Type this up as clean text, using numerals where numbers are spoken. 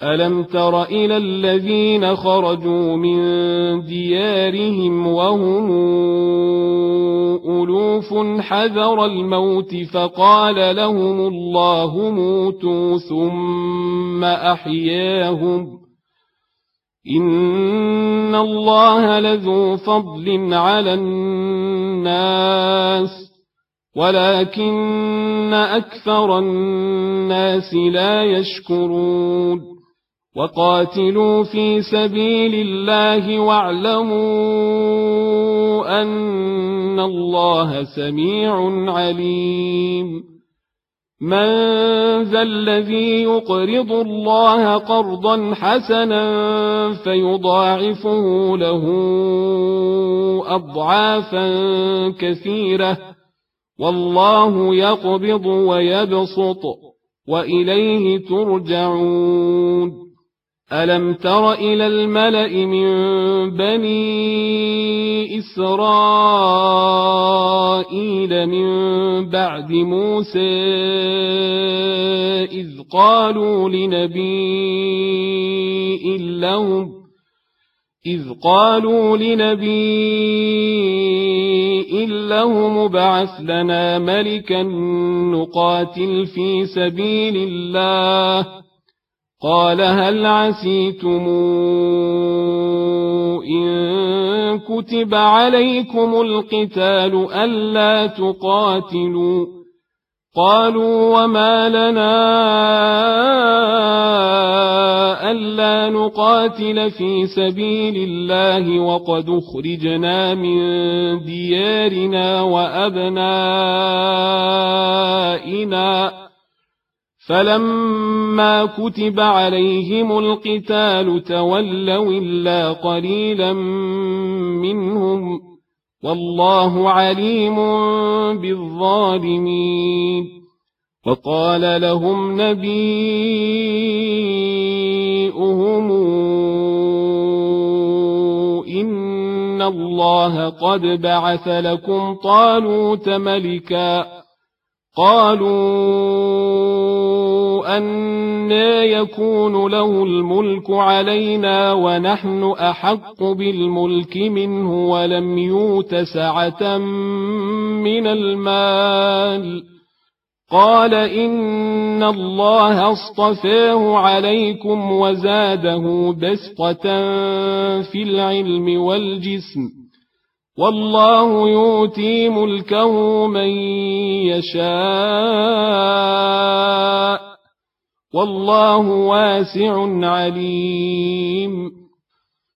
ألم تر إلى الذين خرجوا من ديارهم وهم ألوف حذر الموت فقال لهم الله موتوا ثم أحياهم إن الله لذو فضل على الناس ولكن أكثر الناس لا يشكرون وقاتلوا في سبيل الله واعلموا أن الله سميع عليم من ذا الذي يقرض الله قرضا حسنا فيضاعفه له أضعافا كثيرة والله يقبض ويبسط وإليه ترجعون ألم تر إلى الملأ من بني إسرائيل من بعد موسى إذ قالوا لنبي لهم ابعث لنا ملكا نقاتل في سبيل الله قال هل عسيتم إن كتب عليكم القتال ألا تقاتلوا قالوا وما لنا ألا نقاتل في سبيل الله وقد أخرجنا من ديارنا وأبنائنا فلما كتب عليهم القتال تولوا إلا قليلا منهم والله عليم بالظالمين وقال لهم نبيؤهم إن الله قد بعث لكم طالوت ملكا قالوا أنى يكون له الملك علينا ونحن أحق بالملك منه ولم يؤت سعة من المال قال إن الله اصطفاه عليكم وزاده بسطة في العلم والجسم والله يؤتي ملكه من يشاء والله واسع عليم